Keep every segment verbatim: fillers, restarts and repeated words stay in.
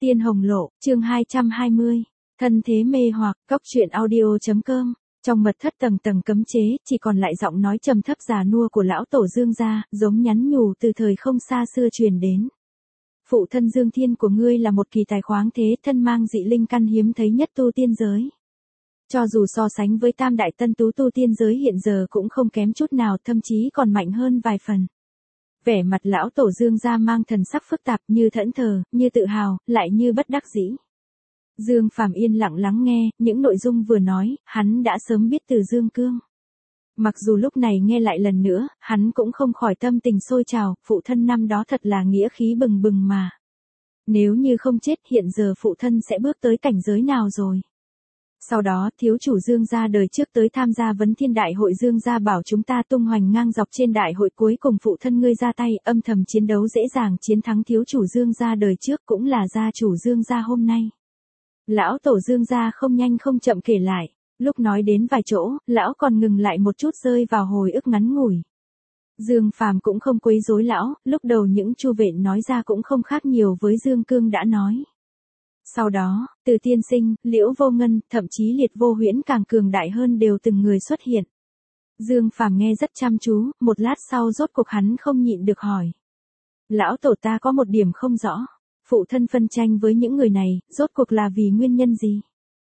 Tiên Hồng Lộ, chương hai trăm hai mươi. Thân thế mê hoặc, cóc truyện audio.com. Trong mật thất tầng tầng cấm chế, chỉ còn lại giọng nói trầm thấp già nua của lão tổ Dương gia, giống nhắn nhủ từ thời không xa xưa truyền đến. Phụ thân Dương Thiên của ngươi là một kỳ tài khoáng thế, thân mang dị linh căn hiếm thấy nhất tu tiên giới. Cho dù so sánh với tam đại tân tú tu tiên giới hiện giờ cũng không kém chút nào, thậm chí còn mạnh hơn vài phần. Vẻ mặt lão tổ Dương gia mang thần sắc phức tạp, như thẫn thờ, như tự hào, lại như bất đắc dĩ. Dương Phàm yên lặng lắng nghe, những nội dung vừa nói, hắn đã sớm biết từ Dương Cương. Mặc dù lúc này nghe lại lần nữa, hắn cũng không khỏi tâm tình sôi trào, phụ thân năm đó thật là nghĩa khí bừng bừng mà. Nếu như không chết hiện giờ phụ thân sẽ bước tới cảnh giới nào rồi. Sau đó, thiếu chủ Dương gia đời trước tới tham gia vấn thiên đại hội, Dương gia bảo chúng ta tung hoành ngang dọc trên đại hội, cuối cùng phụ thân ngươi ra tay, âm thầm chiến đấu dễ dàng chiến thắng thiếu chủ Dương gia đời trước, cũng là gia chủ Dương gia hôm nay. Lão tổ Dương gia không nhanh không chậm kể lại, lúc nói đến vài chỗ, lão còn ngừng lại một chút, rơi vào hồi ức ngắn ngủi. Dương Phàm cũng không quấy rối lão, lúc đầu những chu vệ nói ra cũng không khác nhiều với Dương Cương đã nói. Sau đó, Từ Tiên Sinh, Liễu Vô Ngân, thậm chí Liệt Vô Huyễn càng cường đại hơn đều từng người xuất hiện. Dương Phàm nghe rất chăm chú, một lát sau rốt cuộc hắn không nhịn được hỏi. Lão tổ, ta có một điểm không rõ. Phụ thân phân tranh với những người này, rốt cuộc là vì nguyên nhân gì?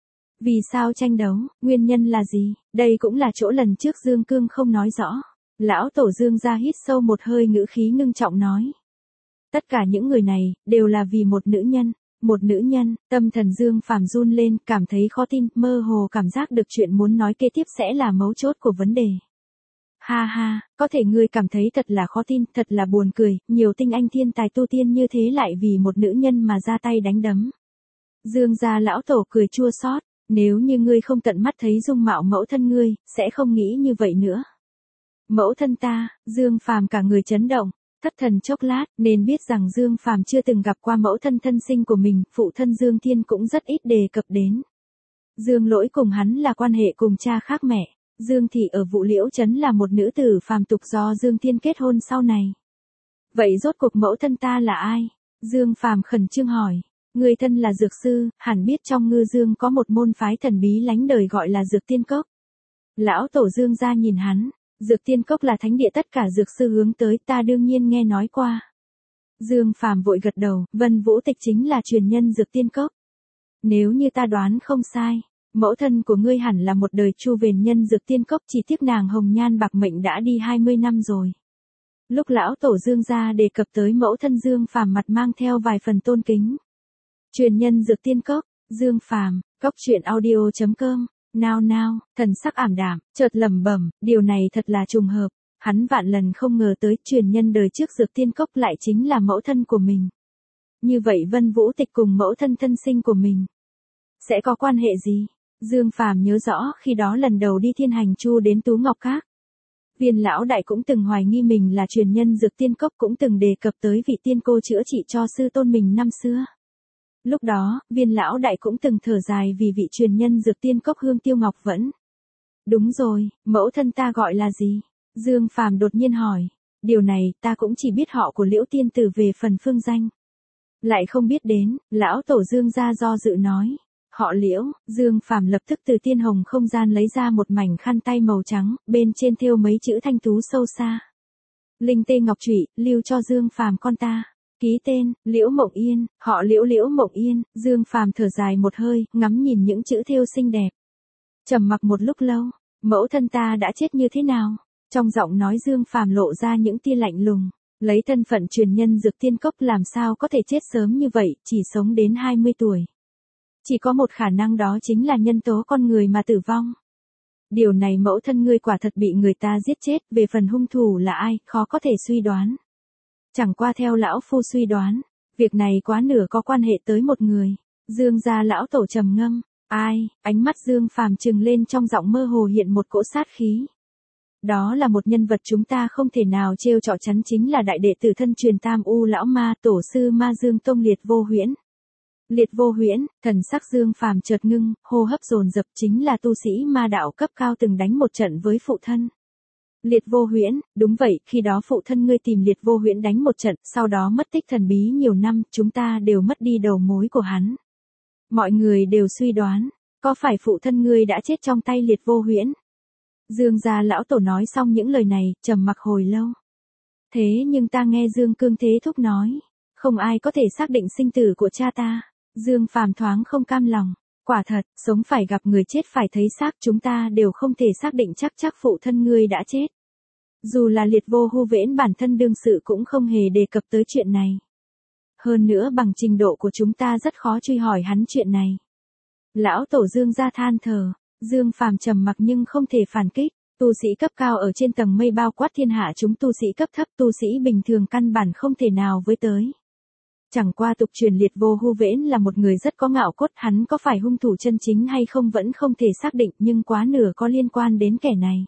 Vì sao tranh đấu, nguyên nhân là gì? Đây cũng là chỗ lần trước Dương Cương không nói rõ. Lão tổ Dương gia hít sâu một hơi, ngữ khí ngưng trọng nói. Tất cả những người này, đều là vì một nữ nhân. Một nữ nhân, tâm thần Dương Phàm run lên, cảm thấy khó tin, mơ hồ cảm giác được chuyện muốn nói kế tiếp sẽ là mấu chốt của vấn đề. Ha ha, có thể ngươi cảm thấy thật là khó tin, thật là buồn cười, nhiều tinh anh thiên tài tu tiên như thế lại vì một nữ nhân mà ra tay đánh đấm. Dương gia lão tổ cười chua xót, nếu như ngươi không tận mắt thấy dung mạo mẫu thân ngươi, sẽ không nghĩ như vậy nữa. Mẫu thân ta, Dương Phàm cả người chấn động. Thất thần chốc lát, nên biết rằng Dương Phàm chưa từng gặp qua mẫu thân thân sinh của mình, phụ thân Dương Thiên cũng rất ít đề cập đến. Dương Lỗi cùng hắn là quan hệ cùng cha khác mẹ, Dương Thị ở Vũ Liễu Trấn là một nữ tử phàm tục do Dương Thiên kết hôn sau này. Vậy rốt cuộc mẫu thân ta là ai? Dương Phàm khẩn trương hỏi. Người thân là dược sư, hẳn biết trong Ngư Dương có một môn phái thần bí lánh đời gọi là Dược Tiên Cốc. Lão tổ Dương gia nhìn hắn. Dược Tiên Cốc là thánh địa tất cả dược sư hướng tới, ta đương nhiên nghe nói qua. Dương Phàm vội gật đầu, Vân Vũ Tịch chính là truyền nhân Dược Tiên Cốc. Nếu như ta đoán không sai, mẫu thân của ngươi hẳn là một đời chu vền nhân Dược Tiên Cốc, chỉ tiếc nàng hồng nhan bạc mệnh đã đi hai mươi năm rồi. Lúc lão tổ Dương gia đề cập tới mẫu thân, Dương Phàm mặt mang theo vài phần tôn kính. Truyền nhân Dược Tiên Cốc, Dương Phàm, cóc truyện audio.com. Nào nào, thần sắc ảm đạm, chợt lẩm bẩm, điều này thật là trùng hợp, hắn vạn lần không ngờ tới truyền nhân đời trước Dược Tiên Cốc lại chính là mẫu thân của mình. Như vậy Vân Vũ Tịch cùng mẫu thân thân sinh của mình sẽ có quan hệ gì? Dương Phàm nhớ rõ khi đó lần đầu đi Thiên Hành Chu đến Tú Ngọc Các. Viên lão đại cũng từng hoài nghi mình là truyền nhân Dược Tiên Cốc, cũng từng đề cập tới vị tiên cô chữa trị cho sư tôn mình năm xưa. Lúc đó, Viên lão đại cũng từng thở dài vì vị truyền nhân Dược Tiên Cốc Hương Tiêu Ngọc Vẫn. Đúng rồi, mẫu thân ta gọi là gì? Dương Phàm đột nhiên hỏi. Điều này ta cũng chỉ biết họ của Liễu tiên tử về phần phương danh. Lại không biết đến, lão tổ Dương gia do dự nói. Họ Liễu. Dương Phàm lập tức từ tiên hồng không gian lấy ra một mảnh khăn tay màu trắng, bên trên thêu mấy chữ thanh tú sâu xa. Linh tê ngọc trụy, lưu cho Dương Phàm con ta. Ký tên, Liễu Mộng Yên, họ Liễu Liễu Mộng Yên. Dương Phàm thở dài một hơi, ngắm nhìn những chữ thêu xinh đẹp. Trầm mặc một lúc lâu, mẫu thân ta đã chết như thế nào? Trong giọng nói Dương Phàm lộ ra những tia lạnh lùng. Lấy thân phận truyền nhân Dược Tiên Cốc làm sao có thể chết sớm như vậy, chỉ sống đến hai mươi tuổi. Chỉ có một khả năng, đó chính là nhân tố con người mà tử vong. Điều này mẫu thân ngươi quả thật bị người ta giết chết, về phần hung thủ là ai, khó có thể suy đoán. Chẳng qua theo lão phu suy đoán, việc này quá nửa có quan hệ tới một người. Dương gia lão tổ trầm ngâm, ai? Ánh mắt Dương Phàm trừng lên, trong giọng mơ hồ hiện một cỗ sát khí. Đó là một nhân vật chúng ta không thể nào trêu chọc, chắn chính là đại đệ tử thân truyền Tam U lão ma, tổ sư Ma Dương Tông Liệt Vô Huyễn. Liệt Vô Huyễn, thần sắc Dương Phàm chợt ngưng, hô hấp dồn dập, chính là tu sĩ ma đạo cấp cao từng đánh một trận với phụ thân. Liệt Vô Huyễn, đúng vậy, khi đó phụ thân ngươi tìm Liệt Vô Huyễn đánh một trận, sau đó mất tích thần bí nhiều năm, chúng ta đều mất đi đầu mối của hắn. Mọi người đều suy đoán, có phải phụ thân ngươi đã chết trong tay Liệt Vô Huyễn? Dương gia lão tổ nói xong những lời này, trầm mặc hồi lâu. Thế nhưng ta nghe Dương Cương Thế Thúc nói, không ai có thể xác định sinh tử của cha ta. Dương Phàm thoáng không cam lòng. Quả thật, sống phải gặp người chết phải thấy xác, chúng ta đều không thể xác định chắc chắc phụ thân ngươi đã chết. Dù là Liệt Vô Hu Viễn bản thân đương sự cũng không hề đề cập tới chuyện này. Hơn nữa bằng trình độ của chúng ta rất khó truy hỏi hắn chuyện này. Lão tổ Dương gia than thở, Dương Phàm trầm mặc nhưng không thể phản kích. Tu sĩ cấp cao ở trên tầng mây bao quát thiên hạ, chúng tu sĩ cấp thấp, tu sĩ bình thường căn bản không thể nào với tới. Chẳng qua tục truyền Liệt Vô Hu Viễn là một người rất có ngạo cốt, hắn có phải hung thủ chân chính hay không vẫn không thể xác định, nhưng quá nửa có liên quan đến kẻ này.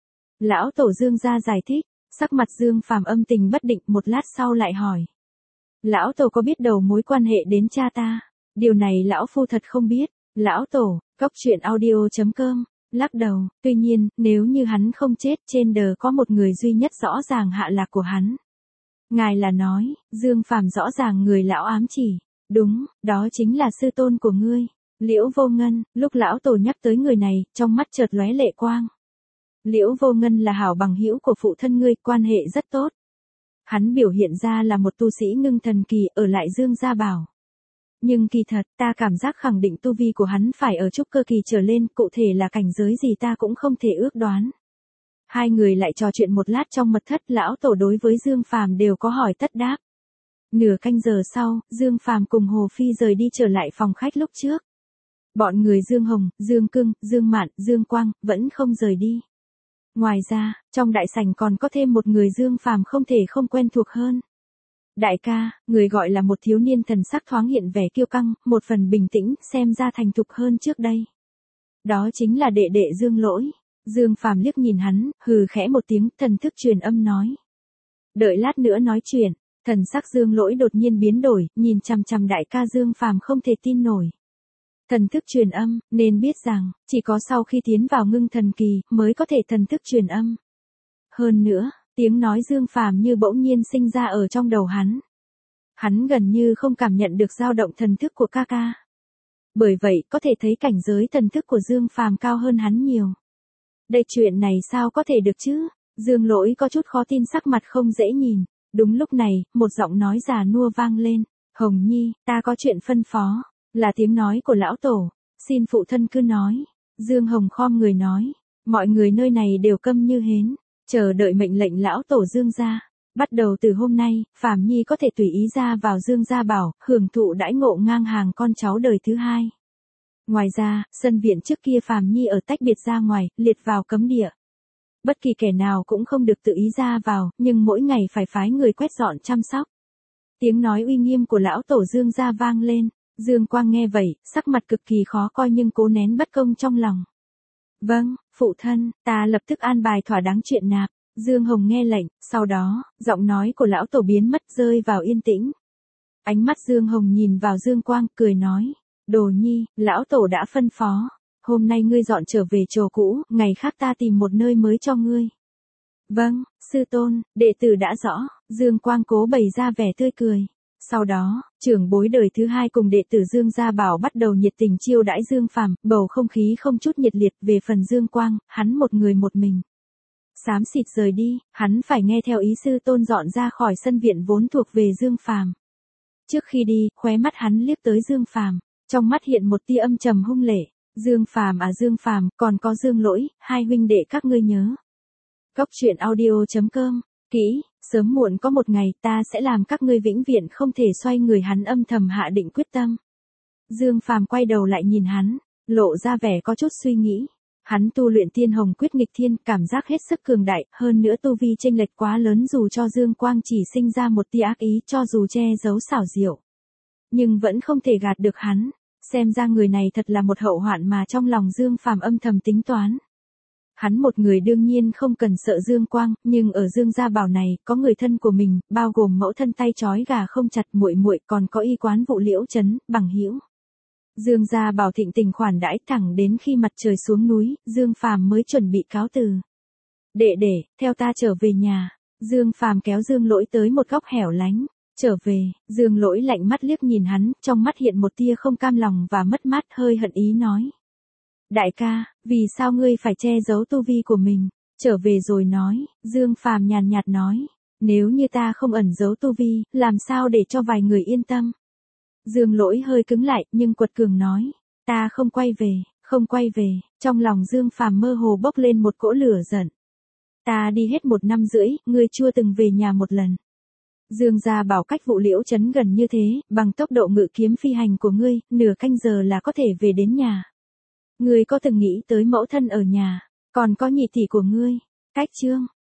Lão tổ Dương gia giải thích, sắc mặt Dương Phàm âm tình bất định, một lát sau lại hỏi. Lão tổ có biết đầu mối quan hệ đến cha ta? Điều này lão phu thật không biết. Lão tổ, cốc truyện audio chấm com, lắc đầu, tuy nhiên, nếu như hắn không chết, trên đời có một người duy nhất rõ ràng hạ lạc của hắn. Ngài là nói, Dương Phàm rõ ràng người lão ám chỉ. Đúng, đó chính là sư tôn của ngươi. Liễu Vô Ngân, lúc lão tổ nhắc tới người này, trong mắt chợt lóe lệ quang. Liễu Vô Ngân là hảo bằng hữu của phụ thân ngươi, quan hệ rất tốt. Hắn biểu hiện ra là một tu sĩ ngưng thần kỳ ở lại Dương gia bảo. Nhưng kỳ thật, ta cảm giác khẳng định tu vi của hắn phải ở trúc cơ kỳ trở lên, cụ thể là cảnh giới gì ta cũng không thể ước đoán. Hai người lại trò chuyện một lát trong mật thất, lão tổ đối với Dương Phàm đều có hỏi tất đáp. Nửa canh giờ sau, Dương Phàm cùng Hồ Phi rời đi trở lại phòng khách lúc trước. Bọn người Dương Hồng, Dương Cương, Dương Mạn, Dương Quang, vẫn không rời đi. Ngoài ra, trong đại sảnh còn có thêm một người Dương Phàm không thể không quen thuộc hơn. Đại ca, người gọi là một thiếu niên thần sắc thoáng hiện vẻ kiêu căng, một phần bình tĩnh, xem ra thành thục hơn trước đây. Đó chính là đệ đệ Dương Lỗi. Dương Phàm liếc nhìn hắn, hừ khẽ một tiếng, thần thức truyền âm nói. Đợi lát nữa nói chuyện, thần sắc Dương Lỗi đột nhiên biến đổi, nhìn chằm chằm đại ca Dương Phàm không thể tin nổi. Thần thức truyền âm, nên biết rằng, chỉ có sau khi tiến vào ngưng thần kỳ, mới có thể thần thức truyền âm. Hơn nữa, tiếng nói Dương Phàm như bỗng nhiên sinh ra ở trong đầu hắn. Hắn gần như không cảm nhận được dao động thần thức của ca ca. Bởi vậy, có thể thấy cảnh giới thần thức của Dương Phàm cao hơn hắn nhiều. Đây chuyện này sao có thể được chứ? Dương Lỗi có chút khó tin, sắc mặt không dễ nhìn. Đúng lúc này, một giọng nói già nua vang lên. Hồng Nhi, ta có chuyện phân phó. Là tiếng nói của lão tổ. Xin phụ thân cứ nói. Dương Hồng khom người nói. Mọi người nơi này đều câm như hến. Chờ đợi mệnh lệnh lão tổ Dương gia. Bắt đầu từ hôm nay, Phàm Nhi có thể tùy ý ra vào Dương gia bảo, hưởng thụ đãi ngộ ngang hàng con cháu đời thứ hai. Ngoài ra, sân viện trước kia Phàm Nhi ở tách biệt ra ngoài, liệt vào cấm địa. Bất kỳ kẻ nào cũng không được tự ý ra vào, nhưng mỗi ngày phải phái người quét dọn chăm sóc. Tiếng nói uy nghiêm của lão tổ Dương gia vang lên. Dương Quang nghe vậy, sắc mặt cực kỳ khó coi nhưng cố nén bất công trong lòng. Vâng, phụ thân, ta lập tức an bài thỏa đáng chuyện nạp. Dương Hồng nghe lệnh, sau đó, giọng nói của lão tổ biến mất, rơi vào yên tĩnh. Ánh mắt Dương Hồng nhìn vào Dương Quang, cười nói. Đồ Nhi, lão tổ đã phân phó. Hôm nay ngươi dọn trở về chỗ cũ, ngày khác ta tìm một nơi mới cho ngươi. Vâng, sư tôn, đệ tử đã rõ. Dương Quang cố bày ra vẻ tươi cười. Sau đó, trưởng bối đời thứ hai cùng đệ tử Dương gia bảo bắt đầu nhiệt tình chiêu đãi Dương Phàm, bầu không khí không chút nhiệt liệt. Về phần Dương Quang, hắn một người một mình. Xám xịt rời đi, hắn phải nghe theo ý sư tôn dọn ra khỏi sân viện vốn thuộc về Dương Phàm. Trước khi đi, khóe mắt hắn liếc tới Dương Phàm, trong mắt hiện một tia âm trầm hung lệ. Dương Phàm à Dương Phàm, còn có Dương Lỗi, hai huynh đệ các ngươi nhớ. Cốc truyện audio chấm com, kỹ, sớm muộn có một ngày ta sẽ làm các ngươi vĩnh viễn không thể xoay người, hắn âm thầm hạ định quyết tâm. Dương Phàm quay đầu lại nhìn hắn, lộ ra vẻ có chút suy nghĩ. Hắn tu luyện Thiên Hồng Quyết nghịch thiên, cảm giác hết sức cường đại, hơn nữa tu vi chênh lệch quá lớn, dù cho Dương Quang chỉ sinh ra một tia ác ý, cho dù che giấu xảo diệu, nhưng vẫn không thể gạt được hắn. Xem ra người này thật là một hậu hoạn mà trong lòng Dương Phàm âm thầm tính toán. Hắn một người đương nhiên không cần sợ Dương Quang, nhưng ở Dương gia bảo này, có người thân của mình, bao gồm mẫu thân tay trói gà không chặt, muội muội, còn có y quán Vụ Liễu trấn, bằng hữu. Dương gia bảo thịnh tình khoản đãi, thẳng đến khi mặt trời xuống núi, Dương Phàm mới chuẩn bị cáo từ. Đệ đệ, theo ta trở về nhà. Dương Phàm kéo Dương Lỗi tới một góc hẻo lánh. Trở về, Dương Lỗi lạnh mắt liếc nhìn hắn, trong mắt hiện một tia không cam lòng và mất mát, hơi hận ý nói. Đại ca, vì sao ngươi phải che giấu tu vi của mình? Trở về rồi nói, Dương Phàm nhàn nhạt nói. Nếu như ta không ẩn giấu tu vi, làm sao để cho vài người yên tâm? Dương Lỗi hơi cứng lại, nhưng quật cường nói. Ta không quay về, không quay về. Trong lòng Dương Phàm mơ hồ bốc lên một cỗ lửa giận. Ta đi hết một năm rưỡi, ngươi chưa từng về nhà một lần. Dương gia bảo cách vụ Liễu trấn gần như thế, bằng tốc độ ngự kiếm phi hành của ngươi, nửa canh giờ là có thể về đến nhà. Ngươi có từng nghĩ tới mẫu thân ở nhà, còn có nhị tỷ của ngươi? Cách Trương,